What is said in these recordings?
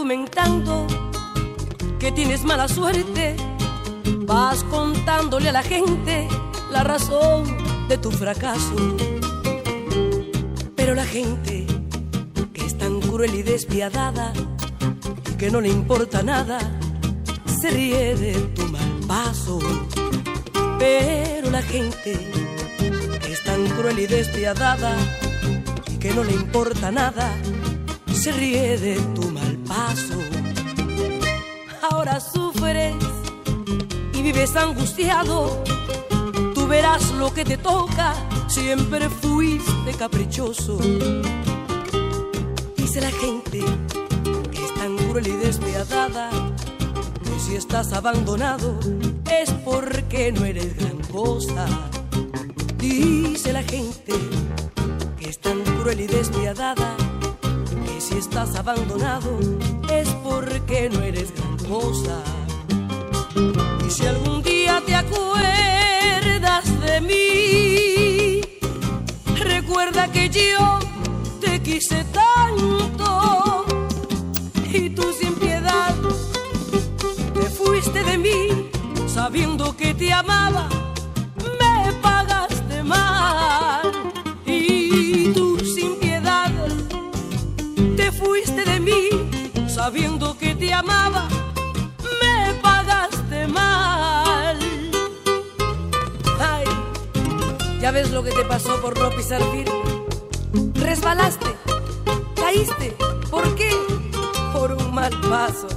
argumentando que tienes mala suerte, vas contándole a la gente la razón de tu fracaso. Pero la gente que es tan cruel y despiadada y que no le importa nada, se ríe de tu mal paso. Pero la gente que es tan cruel y despiadada y que no le importa nada, se ríe de tu mal paso. Ahora sufres y vives angustiado, tú verás lo que te toca, siempre fuiste caprichoso. Dice la gente que es tan cruel y despiadada, que si estás abandonado es porque no eres gran cosa. Dice la gente que es tan cruel y despiadada, que si estás abandonado es porque no eres gran cosa. Y si algún día te acuerdas de mí, recuerda que yo te quise tanto y tú sin piedad te fuiste de mí, sabiendo que te amaba, me pagaste mal. Y tú sin piedad te fuiste de mí, sabiendo que te amaba, me pagaste mal. Ay, ya ves lo que te pasó por no pisar firme. Resbalaste, caíste, ¿por qué? Por un mal paso.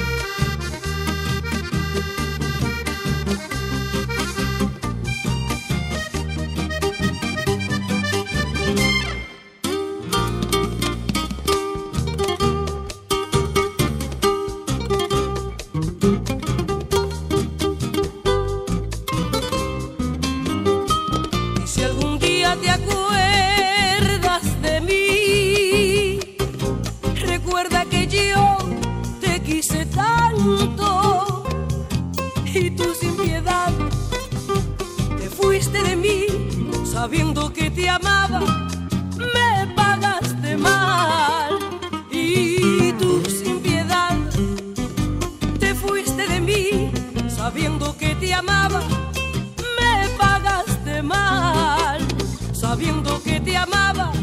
Si algún día te acuerdas de mí, recuerda que yo te quise tanto y tú sin piedad te fuiste de mí, sabiendo que te amaba, me pagaste mal. Y tú sin piedad te fuiste de mí, sabiendo que te amaba, me pagaste mal. Sabiendo que te amaba,